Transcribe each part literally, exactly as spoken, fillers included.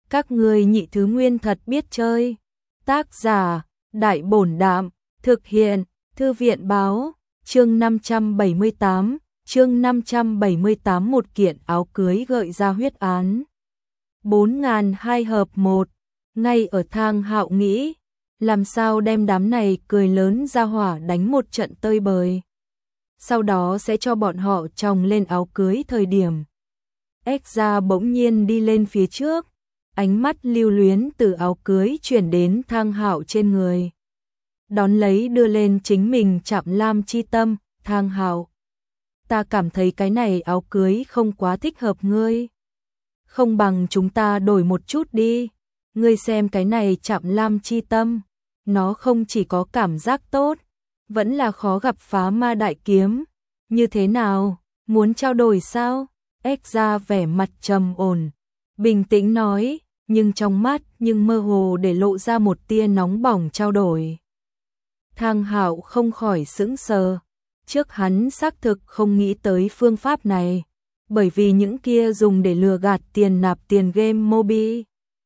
Các ngươi nhị thứ nguyên thật biết chơi. Tác giả, Đại Bổn Đạm, thực hiện, Thư viện Báo, chương năm trăm bảy mươi tám, chương năm trăm bảy mươi tám một kiện áo cưới gợi ra huyết án. bốn nghìn hai hợp một, ngay ở Thang Hạo nghĩ, làm sao đem đám này cười lớn ra hỏa đánh một trận tơi bời. Sau đó sẽ cho bọn họ chồng lên áo cưới thời điểm. Exra bỗng nhiên đi lên phía trước, ánh mắt lưu luyến từ áo cưới chuyển đến Thang Hạo trên người. Đón lấy đưa lên chính mình chạm lam chi tâm, Thang Hạo. Ta cảm thấy cái này áo cưới không quá thích hợp ngươi. Không bằng chúng ta đổi một chút đi. Ngươi xem cái này chạm lam chi tâm, nó không chỉ có cảm giác tốt, vẫn là khó gặp phá ma đại kiếm. Như thế nào, muốn trao đổi sao? Exra vẻ mặt trầm ổn, bình tĩnh nói, nhưng trong mắt nhưng mơ hồ để lộ ra một tia nóng bỏng trao đổi. Thang Hạo không khỏi sững sờ, trước hắn xác thực không nghĩ tới phương pháp này, bởi vì những kia dùng để lừa gạt tiền nạp tiền game Mobi.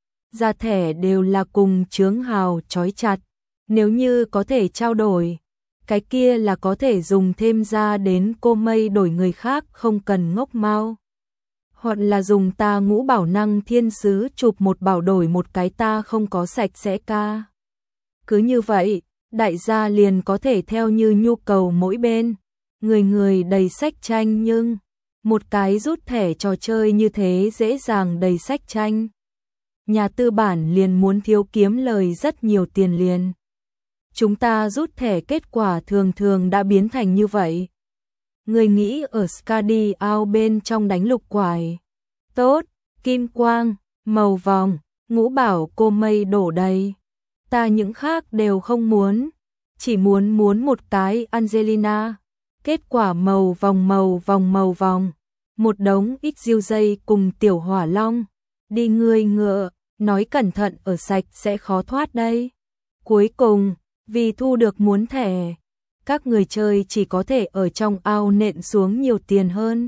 Ra thẻ đều là cùng chướng hào trói chặt, nếu như có thể trao đổi, cái kia là có thể dùng thêm ra đến cô mây đổi người khác không cần ngốc mau. Hoặc là dùng ta ngũ bảo năng thiên sứ chụp một bảo đổi một cái ta không có sạch sẽ ca. Cứ như vậy, đại gia liền có thể theo như nhu cầu mỗi bên, người người đầy sách tranh nhưng một cái rút thẻ trò chơi như thế dễ dàng đầy sách tranh. Nhà tư bản liền muốn thiếu kiếm lời rất nhiều tiền liền. Chúng ta rút thẻ kết quả thường thường đã biến thành như vậy. Người nghĩ ở Scadi ao bên trong đánh lục quải. Tốt, kim quang, màu vòng, ngũ bảo cô mây đổ đầy. Ta những khác đều không muốn, chỉ muốn muốn một cái Angelina. Kết quả màu vòng màu vòng màu vòng, một đống ít diêu dây cùng tiểu hỏa long. Đi ngươi ngựa, nói cẩn thận ở sạch sẽ khó thoát đây. Cuối cùng, vì thu được muốn thẻ, các người chơi chỉ có thể ở trong ao nện xuống nhiều tiền hơn.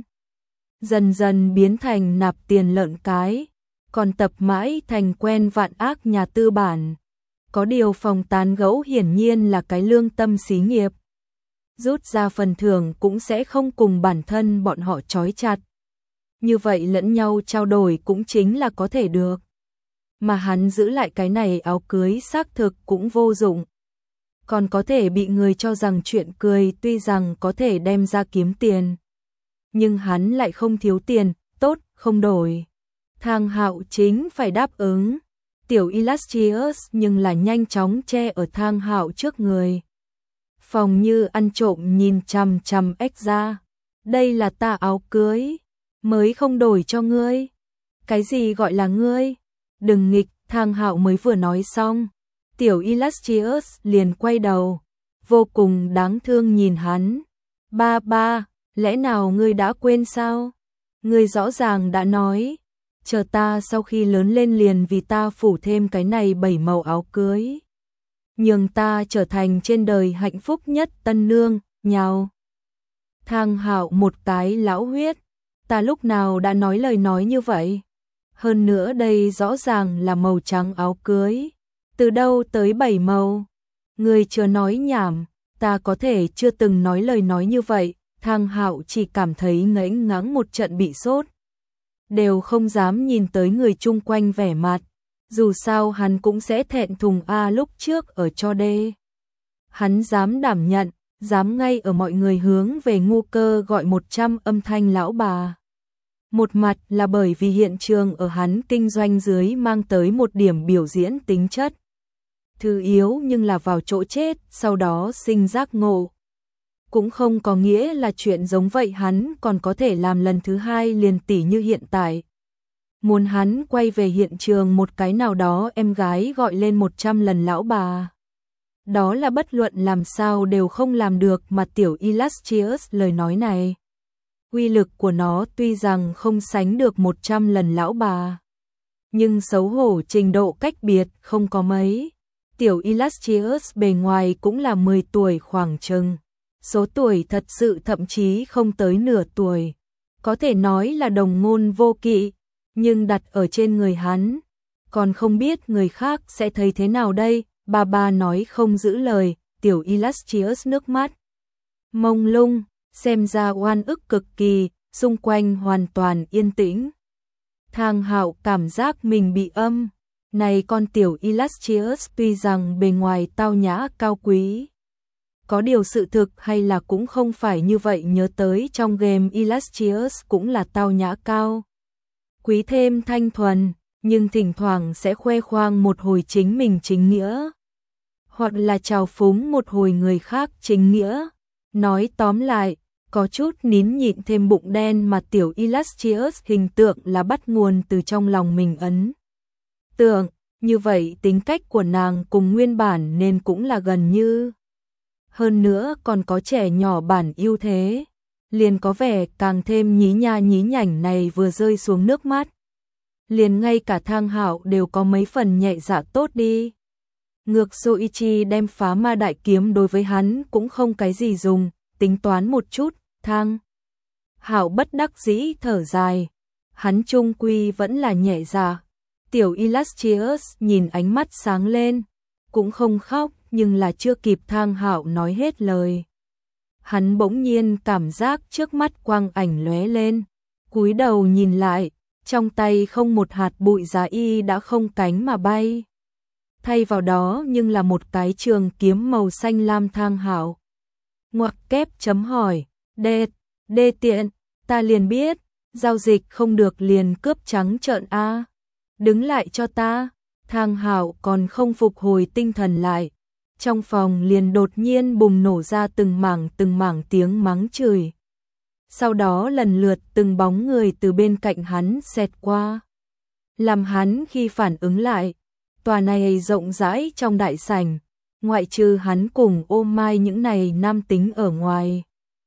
Dần dần biến thành nạp tiền lợn cái, còn tập mãi thành quen vạn ác nhà tư bản. Có điều phòng tán gẫu hiển nhiên là cái lương tâm xí nghiệp. Rút ra phần thưởng cũng sẽ không cùng bản thân bọn họ trói chặt. Như vậy lẫn nhau trao đổi cũng chính là có thể được. Mà hắn giữ lại cái này áo cưới xác thực cũng vô dụng. Còn có thể bị người cho rằng chuyện cười tuy rằng có thể đem ra kiếm tiền. Nhưng hắn lại không thiếu tiền, tốt, không đổi. Thang Hạo chính phải đáp ứng. Tiểu Illustrious nhưng là nhanh chóng che ở Thang Hạo trước người. Phòng như ăn trộm nhìn chằm chằm Exra. Đây là ta áo cưới, mới không đổi cho ngươi. Cái gì gọi là ngươi? Đừng nghịch, Thang Hạo mới vừa nói xong. Tiểu Illustrious liền quay đầu, vô cùng đáng thương nhìn hắn. Ba ba, lẽ nào ngươi đã quên sao? Ngươi rõ ràng đã nói, chờ ta sau khi lớn lên liền vì ta phủ thêm cái này bảy màu áo cưới. Nhường ta trở thành trên đời hạnh phúc nhất tân nương, nhào. Thang Hạo một cái lão huyết, ta lúc nào đã nói lời nói như vậy? Hơn nữa đây rõ ràng là màu trắng áo cưới. Từ đâu tới bảy màu? Người chưa nói nhảm, ta có thể chưa từng nói lời nói như vậy. Thang Hạo chỉ cảm thấy ngẫy ngãng một trận bị sốt. Đều không dám nhìn tới người chung quanh vẻ mặt. Dù sao hắn cũng sẽ thẹn thùng a lúc trước ở cho đê. Hắn dám đảm nhận, dám ngay ở mọi người hướng về ngu cơ gọi một trăm âm thanh lão bà. Một mặt là bởi vì hiện trường ở hắn kinh doanh dưới mang tới một điểm biểu diễn tính chất. Thứ yếu nhưng là vào chỗ chết, sau đó sinh giác ngộ. Cũng không có nghĩa là chuyện giống vậy hắn còn có thể làm lần thứ hai liền tỷ như hiện tại. Muốn hắn quay về hiện trường một cái nào đó em gái gọi lên một trăm lần lão bà. Đó là bất luận làm sao đều không làm được mà tiểu Illustrious lời nói này. Uy lực của nó tuy rằng không sánh được một trăm lần lão bà. Nhưng xấu hổ trình độ cách biệt không có mấy. Tiểu Illustrious bề ngoài cũng là mười tuổi khoảng chừng. Số tuổi thật sự thậm chí không tới nửa tuổi. Có thể nói là đồng ngôn vô kỵ. Nhưng đặt ở trên người hắn, còn không biết người khác sẽ thấy thế nào đây, bà bà nói không giữ lời, tiểu Illustrious nước mắt mông lung, xem ra oan ức cực kỳ, xung quanh hoàn toàn yên tĩnh. Thang Hạo cảm giác mình bị âm, này con tiểu Illustrious tuy rằng bề ngoài tao nhã cao quý, có điều sự thực hay là cũng không phải như vậy, nhớ tới trong game Illustrious cũng là tao nhã cao quý thêm thanh thuần, nhưng thỉnh thoảng sẽ khoe khoang một hồi chính mình chính nghĩa, hoặc là trào phúng một hồi người khác chính nghĩa. Nói tóm lại, có chút nín nhịn thêm bụng đen mà tiểu Illustrious hình tượng là bắt nguồn từ trong lòng mình ấn tượng, như vậy tính cách của nàng cùng nguyên bản nên cũng là gần như. Hơn nữa còn có trẻ nhỏ bản ưu thế, liền có vẻ càng thêm nhí nha nhí nhảnh này vừa rơi xuống nước mắt. Liền ngay cả Thang Hạo đều có mấy phần nhẹ dạ tốt đi. Ngược Yoichi đem phá ma đại kiếm đối với hắn cũng không cái gì dùng, tính toán một chút, Thang Hạo bất đắc dĩ thở dài, hắn chung quy vẫn là nhẹ dạ. Tiểu Illustrious nhìn ánh mắt sáng lên, cũng không khóc, nhưng là chưa kịp Thang Hạo nói hết lời. Hắn bỗng nhiên cảm giác trước mắt quang ảnh lóe lên, cúi đầu nhìn lại, trong tay không một hạt bụi giá y đã không cánh mà bay. Thay vào đó nhưng là một cái trường kiếm màu xanh lam. Thang Hạo ngoặc kép chấm hỏi, đê, đê tiện, ta liền biết, giao dịch không được liền cướp trắng trợn a, đứng lại cho ta. Thang Hạo còn không phục hồi tinh thần lại, trong phòng liền đột nhiên bùng nổ ra từng mảng từng mảng tiếng mắng chửi. Sau đó lần lượt từng bóng người từ bên cạnh hắn xẹt qua, làm hắn khi phản ứng lại, tòa này rộng rãi trong đại sảnh, ngoại trừ hắn cùng Ô Mai những này nam tính ở ngoài,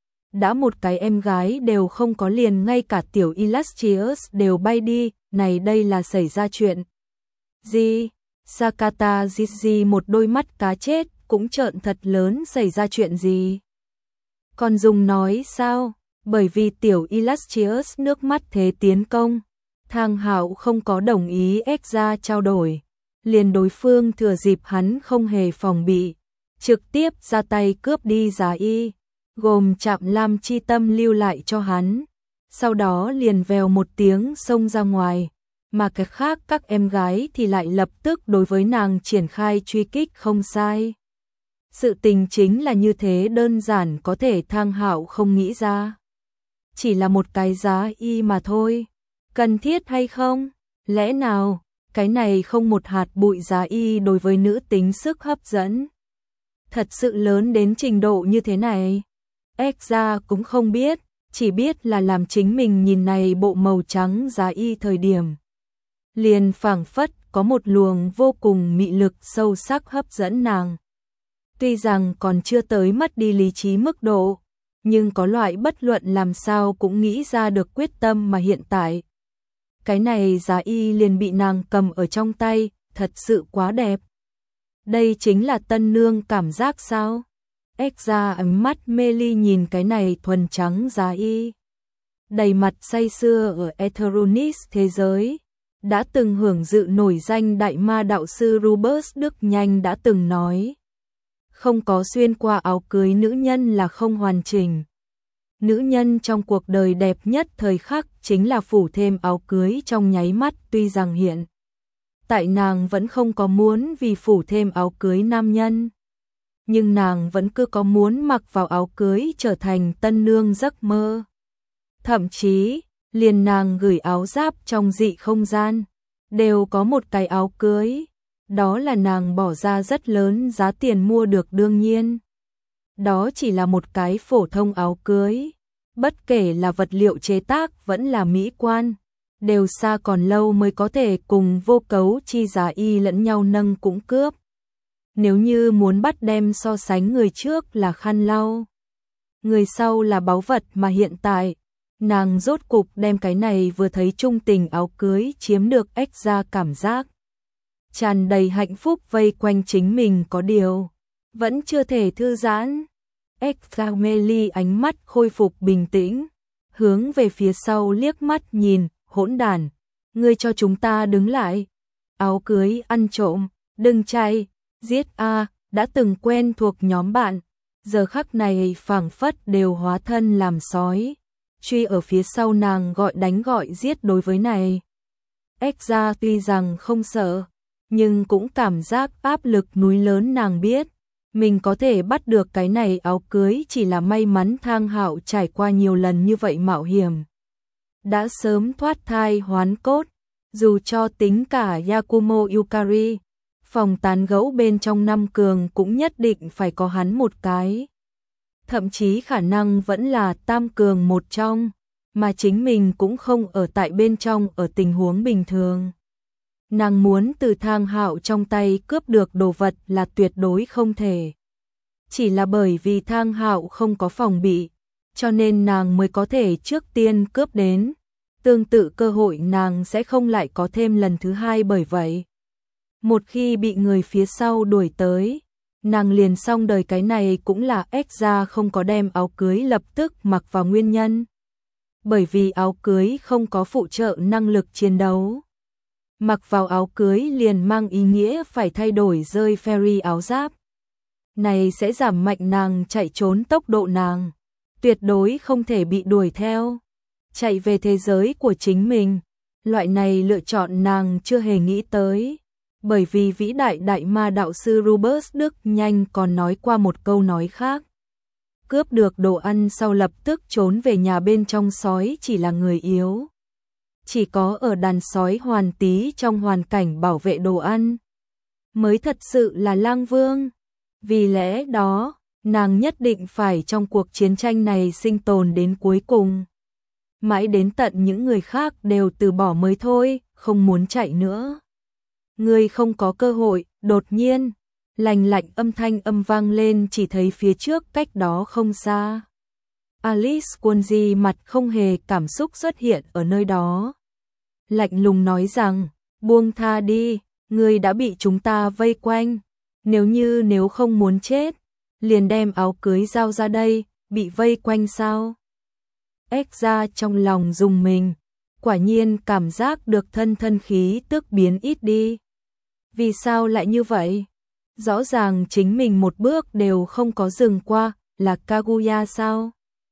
đã một cái em gái đều không có, liền ngay cả tiểu Illustrious đều bay đi. Này đây là xảy ra chuyện gì? Sakata Jiji một đôi mắt cá chết cũng trợn thật lớn, xảy ra chuyện gì? Còn dùng nói sao? Bởi vì tiểu Illustrious nước mắt thế tiến công, Thang Hạo không có đồng ý ép ra trao đổi, liền đối phương thừa dịp hắn không hề phòng bị, trực tiếp ra tay cướp đi giá y, gồm Trạm Lam chi tâm lưu lại cho hắn, sau đó liền vèo một tiếng xông ra ngoài, mà cái khác các em gái thì lại lập tức đối với nàng triển khai truy kích. Không sai, sự tình chính là như thế đơn giản, có thể Thang Hạo không nghĩ ra, chỉ là một cái giá y mà thôi, cần thiết hay không? Lẽ nào cái này không một hạt bụi giá y đối với nữ tính sức hấp dẫn thật sự lớn đến trình độ như thế này? Ekza cũng không biết, chỉ biết là làm chính mình nhìn này bộ màu trắng giá y thời điểm, liền phảng phất có một luồng vô cùng mị lực sâu sắc hấp dẫn nàng. Tuy rằng còn chưa tới mất đi lý trí mức độ, nhưng có loại bất luận làm sao cũng nghĩ ra được quyết tâm, mà hiện tại cái này giá y liền bị nàng cầm ở trong tay, thật sự quá đẹp. Đây chính là tân nương cảm giác sao? Ekza ánh mắt mê ly nhìn cái này thuần trắng giá y, đầy mặt say sưa ở Eteronis thế giới. Đã từng hưởng dự nổi danh đại ma đạo sư Rubus Đức Nhanh đã từng nói, không có xuyên qua áo cưới nữ nhân là không hoàn chỉnh. Nữ nhân trong cuộc đời đẹp nhất thời khắc chính là phủ thêm áo cưới trong nháy mắt, tuy rằng hiện tại nàng vẫn không có muốn vì phủ thêm áo cưới nam nhân, nhưng nàng vẫn cứ có muốn mặc vào áo cưới trở thành tân nương giấc mơ. Thậm chí, liền nàng gửi áo giáp trong dị không gian, đều có một cái áo cưới, đó là nàng bỏ ra rất lớn giá tiền mua được. Đương nhiên, đó chỉ là một cái phổ thông áo cưới, bất kể là vật liệu chế tác vẫn là mỹ quan, đều xa còn lâu mới có thể cùng vô cấu chi giá y lẫn nhau nâng cũng cướp. Nếu như muốn bắt đem so sánh, người trước là khăn lau, người sau là báu vật, mà hiện tại nàng rốt cục đem cái này vừa thấy trung tình áo cưới chiếm được. Ếch ra cảm giác tràn đầy hạnh phúc vây quanh chính mình, có điều vẫn chưa thể thư giãn. Ếch ra mê ly ánh mắt khôi phục bình tĩnh, hướng về phía sau liếc mắt nhìn, hỗn đản, ngươi cho chúng ta đứng lại. áo cưới ăn trộm, đừng chạy, giết a, đã từng quen thuộc nhóm bạn, giờ khắc này phảng phất đều hóa thân làm sói, truy ở phía sau nàng gọi đánh gọi giết. Đối với này, Exra tuy rằng không sợ, nhưng cũng cảm giác áp lực núi lớn. Nàng biết, mình có thể bắt được cái này áo cưới chỉ là may mắn. Thang Hạo trải qua nhiều lần như vậy mạo hiểm, đã sớm thoát thai hoán cốt, dù cho tính cả Yakumo Yukari, phòng tán gẫu bên trong năm cường cũng nhất định phải có hắn một cái. Thậm chí khả năng vẫn là tam cường một trong, mà chính mình cũng không ở tại bên trong. Ở tình huống bình thường, nàng muốn từ Thang Hạo trong tay cướp được đồ vật là tuyệt đối không thể. Chỉ là bởi vì Thang Hạo không có phòng bị, cho nên nàng mới có thể trước tiên cướp đến. Tương tự cơ hội nàng sẽ không lại có thêm lần thứ hai. Bởi vậy, một khi bị người phía sau đuổi tới, nàng liền xong đời. Cái này cũng là Exra không có đem áo cưới lập tức mặc vào nguyên nhân. Bởi vì áo cưới không có phụ trợ năng lực chiến đấu. Mặc vào áo cưới liền mang ý nghĩa phải thay đổi rơi Fairy áo giáp. Này sẽ giảm mạnh nàng chạy trốn tốc độ. Nàng tuyệt đối không thể bị đuổi theo, chạy về thế giới của chính mình. Loại này lựa chọn nàng chưa hề nghĩ tới. Bởi vì vĩ đại đại ma đạo sư Robert Đức Nhanh còn nói qua một câu nói khác. Cướp được đồ ăn sau lập tức trốn về nhà. Bên trong sói chỉ là người yếu. Chỉ có ở đàn sói hoàn tí trong hoàn cảnh bảo vệ đồ ăn mới thật sự là lang vương. Vì lẽ đó, nàng nhất định phải trong cuộc chiến tranh này sinh tồn đến cuối cùng. Mãi đến tận những người khác đều từ bỏ mới thôi, không muốn chạy nữa. Người không có cơ hội. Đột nhiên, lành lạnh âm thanh âm vang lên, chỉ thấy phía trước cách đó không xa. Alice Kunji mặt không hề cảm xúc xuất hiện ở nơi đó. Lạnh lùng nói rằng, buông tha đi, người đã bị chúng ta vây quanh. Nếu như nếu không muốn chết, liền đem áo cưới giao ra đây. Bị vây quanh sao? Exra trong lòng rùng mình, quả nhiên cảm giác được thân thân khí tức biến ít đi. Vì sao lại như vậy? Rõ ràng chính mình một bước đều không có dừng qua, là Kaguya sao?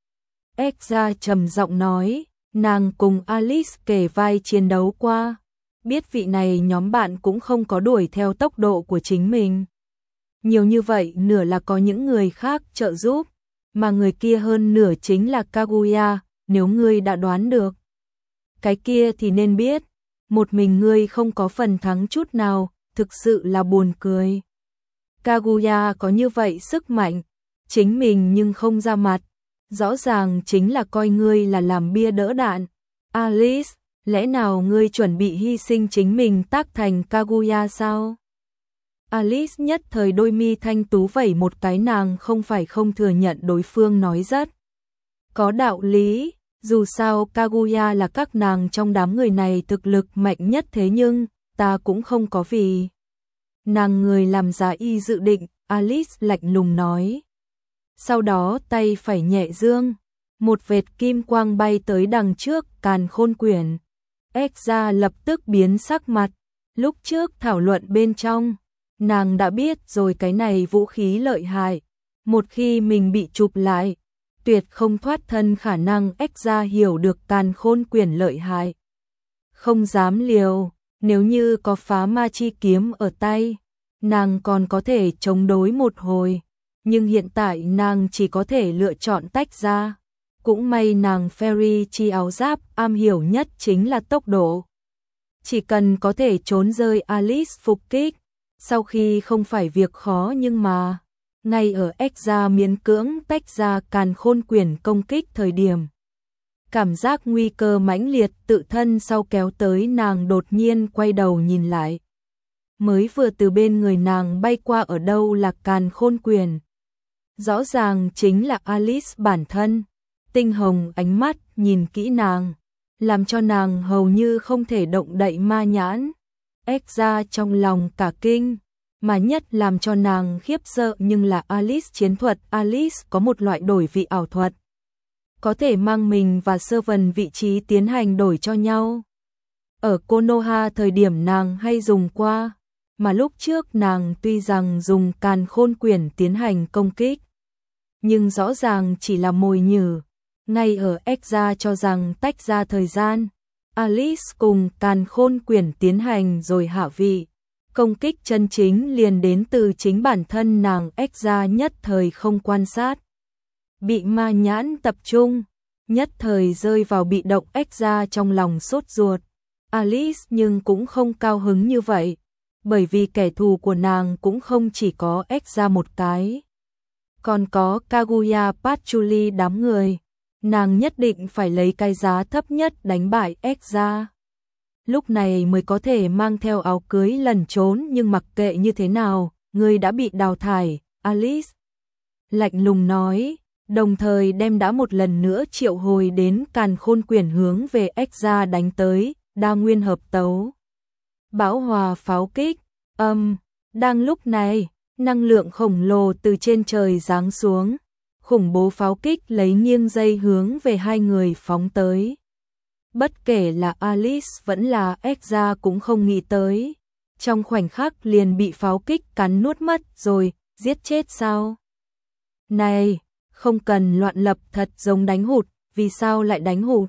Exra trầm giọng nói, nàng cùng Alice kề vai chiến đấu qua, biết vị này nhóm bạn cũng không có đuổi theo tốc độ của chính mình. Nhiều như vậy nửa là có những người khác trợ giúp, mà người kia hơn nửa chính là Kaguya. Nếu ngươi đã đoán được cái kia thì nên biết, một mình ngươi không có phần thắng chút nào, thực sự là buồn cười. Kaguya có như vậy sức mạnh, chính mình nhưng không ra mặt, rõ ràng chính là coi ngươi là làm bia đỡ đạn. Alice, lẽ nào ngươi chuẩn bị hy sinh chính mình tác thành Kaguya sao? Alice nhất thời đôi mi thanh tú vẩy một cái. Nàng không phải không thừa nhận đối phương nói rất có đạo lý, dù sao Kaguya là các nàng trong đám người này thực lực mạnh nhất. Thế nhưng, ta cũng không có vì nàng người làm giá y dự định, Alice lạnh lùng nói. Sau đó tay phải nhẹ dương, một vệt kim quang bay tới đằng trước Càn Khôn Quyển. Exra lập tức biến sắc mặt, lúc trước thảo luận bên trong, nàng đã biết rồi cái này vũ khí lợi hại, một khi mình bị chụp lại, tuyệt không thoát thân khả năng. Exra hiểu được Càn Khôn Quyển lợi hại, không dám liều, nếu như có phá ma chi kiếm ở tay, nàng còn có thể chống đối một hồi, nhưng hiện tại nàng chỉ có thể lựa chọn tách ra. Cũng may nàng Fairy chi áo giáp am hiểu nhất chính là tốc độ, chỉ cần có thể trốn rơi Alice phục kích, sau khi không phải việc khó. Nhưng mà ngay ở Exra miễn cưỡng tách ra Càn Khôn Quyển công kích thời điểm, cảm giác nguy cơ mãnh liệt tự thân sau kéo tới. Nàng đột nhiên quay đầu nhìn lại, mới vừa từ bên người nàng bay qua ở đâu là Càn Khôn Quyển, rõ ràng chính là Alice bản thân. Tinh hồng ánh mắt nhìn kỹ nàng, làm cho nàng hầu như không thể động đậy ma nhãn. Exra trong lòng cả kinh, mà nhất làm cho nàng khiếp sợ nhưng là Alice chiến thuật. Alice có một loại đổi vị ảo thuật, có thể mang mình và Servant vị trí tiến hành đổi cho nhau. Ở Konoha thời điểm nàng hay dùng qua, mà lúc trước nàng tuy rằng dùng càn khôn quyển tiến hành công kích, nhưng rõ ràng chỉ là mồi nhử. Ngay ở Exa cho rằng tách ra thời gian, Alice cùng càn khôn quyển tiến hành rồi hạ vị. Công kích chân chính liền đến từ chính bản thân nàng. Exa nhất thời không quan sát, bị ma nhãn tập trung, nhất thời rơi vào bị động. Exa trong lòng sốt ruột. Alice nhưng cũng không cao hứng như vậy, bởi vì kẻ thù của nàng cũng không chỉ có Exa một cái, còn có Kaguya Patchouli đám người. Nàng nhất định phải lấy cái giá thấp nhất đánh bại Exa, lúc này mới có thể mang theo áo cưới lẩn trốn. Nhưng mặc kệ như thế nào, ngươi đã bị đào thải, Alice lạnh lùng nói, đồng thời đem đã một lần nữa triệu hồi đến càn khôn quyển hướng về Exa đánh tới. Đa nguyên hợp tấu, bão hòa pháo kích, âm. Đang lúc này, năng lượng khổng lồ từ trên trời giáng xuống, khủng bố pháo kích lấy nghiêng dây hướng về hai người phóng tới. Bất kể là Alice vẫn là Exa cũng không nghĩ tới, trong khoảnh khắc liền bị pháo kích cắn nuốt mất rồi. Giết chết sao? Này, không cần loạn lập, thật giống đánh hụt. Vì sao lại đánh hụt?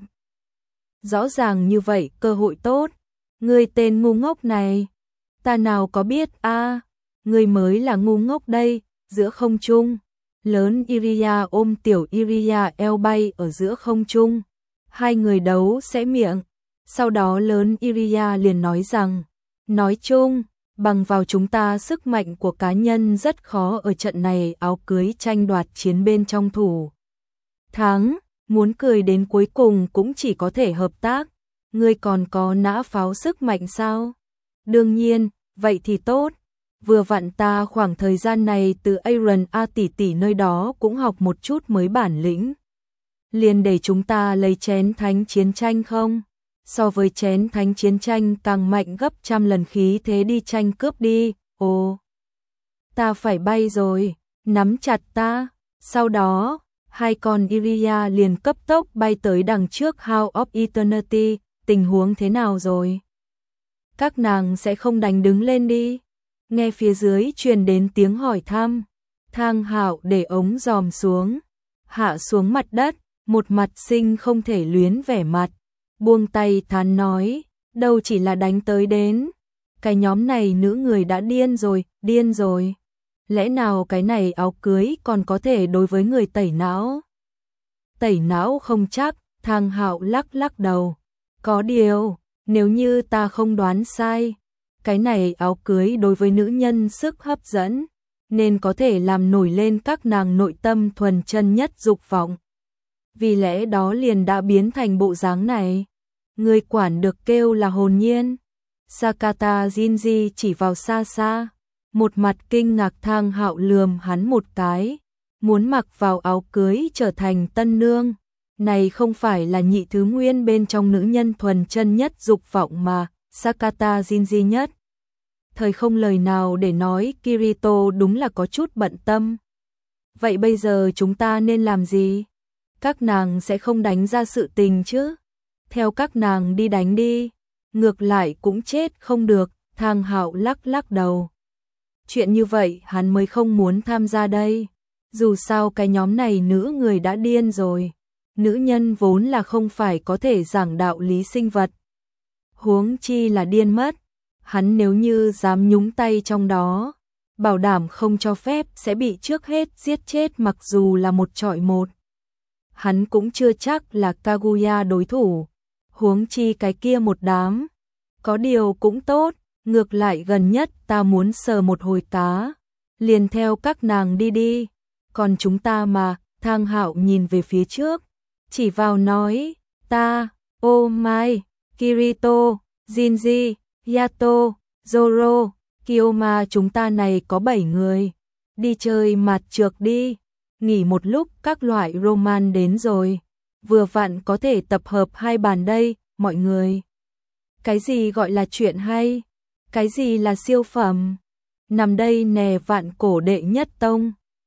Rõ ràng như vậy, cơ hội tốt. Ngươi tên ngu ngốc này, ta nào có biết a, à, ngươi mới là ngu ngốc đây. Giữa không trung, lớn Iria ôm tiểu Iria eo bay ở giữa không trung. Hai người đấu sẽ miệng. Sau đó lớn Iria liền nói rằng, nói chung, bằng vào chúng ta sức mạnh của cá nhân rất khó ở trận này áo cưới tranh đoạt chiến bên trong thủ thắng. Muốn cười đến cuối cùng cũng chỉ có thể hợp tác. Ngươi còn có nã pháo sức mạnh sao? Đương nhiên, vậy thì tốt. Vừa vặn ta khoảng thời gian này từ Aaron A tỷ tỷ nơi đó cũng học một chút mới bản lĩnh. Liền để chúng ta lấy chén thánh chiến tranh không? So với chén thánh chiến tranh càng mạnh gấp trăm lần khí thế đi tranh cướp đi. Ồ, ta phải bay rồi, nắm chặt ta. Sau đó, hai con Iria liền cấp tốc bay tới đằng trước House of Eternity. Tình huống thế nào rồi? Các nàng sẽ không đánh đứng lên đi. Nghe phía dưới truyền đến tiếng hỏi thăm. Thang Hạo để ống dòm xuống, hạ xuống mặt đất, một mặt sinh không thể luyến vẻ mặt, buông tay thán nói, đâu chỉ là đánh tới đến. Cái nhóm này nữ người đã điên rồi, điên rồi. Lẽ nào cái này áo cưới còn có thể đối với người tẩy não? Tẩy não không chắc. Thang Hạo lắc lắc đầu. Có điều, nếu như ta không đoán sai, cái này áo cưới đối với nữ nhân sức hấp dẫn, nên có thể làm nổi lên các nàng nội tâm thuần chân nhất dục vọng. Vì lẽ đó liền đã biến thành bộ dáng này. Người quản được kêu là hồn nhiên. Sakata Jinji chỉ vào xa xa, một mặt kinh ngạc. Thang Hạo lườm hắn một cái, muốn mặc vào áo cưới trở thành tân nương. Này không phải là nhị thứ nguyên bên trong nữ nhân thuần chân nhất dục vọng mà. Sakata Jinji nhất thời không lời nào để nói. Kirito đúng là có chút bận tâm. Vậy bây giờ chúng ta nên làm gì? Các nàng sẽ không đánh ra sự tình chứ? Theo các nàng đi đánh đi, ngược lại cũng chết không được. Thang Hạo lắc lắc đầu. Chuyện như vậy hắn mới không muốn tham gia đây. Dù sao cái nhóm này nữ người đã điên rồi. Nữ nhân vốn là không phải có thể giảng đạo lý sinh vật, huống chi là điên mất. Hắn nếu như dám nhúng tay trong đó, bảo đảm không cho phép sẽ bị trước hết giết chết. Mặc dù là một chọi một, hắn cũng chưa chắc là Kaguya đối thủ, huống chi cái kia một đám. Có điều cũng tốt, ngược lại gần nhất ta muốn sờ một hồi cá, liền theo các nàng đi đi. Còn chúng ta mà. Thang Hạo nhìn về phía trước, chỉ vào nói, ta, Oh my, Kirito, Jinji, Yato, Zoro, Kiyoma, chúng ta này có bảy người. Đi chơi mặt trược đi. Nghỉ một lúc các loại roman đến rồi. Vừa vặn có thể tập hợp hai bàn đây, mọi người. Cái gì gọi là chuyện hay? Cái gì là siêu phẩm? Nằm đây nè, vạn cổ đệ nhất tông.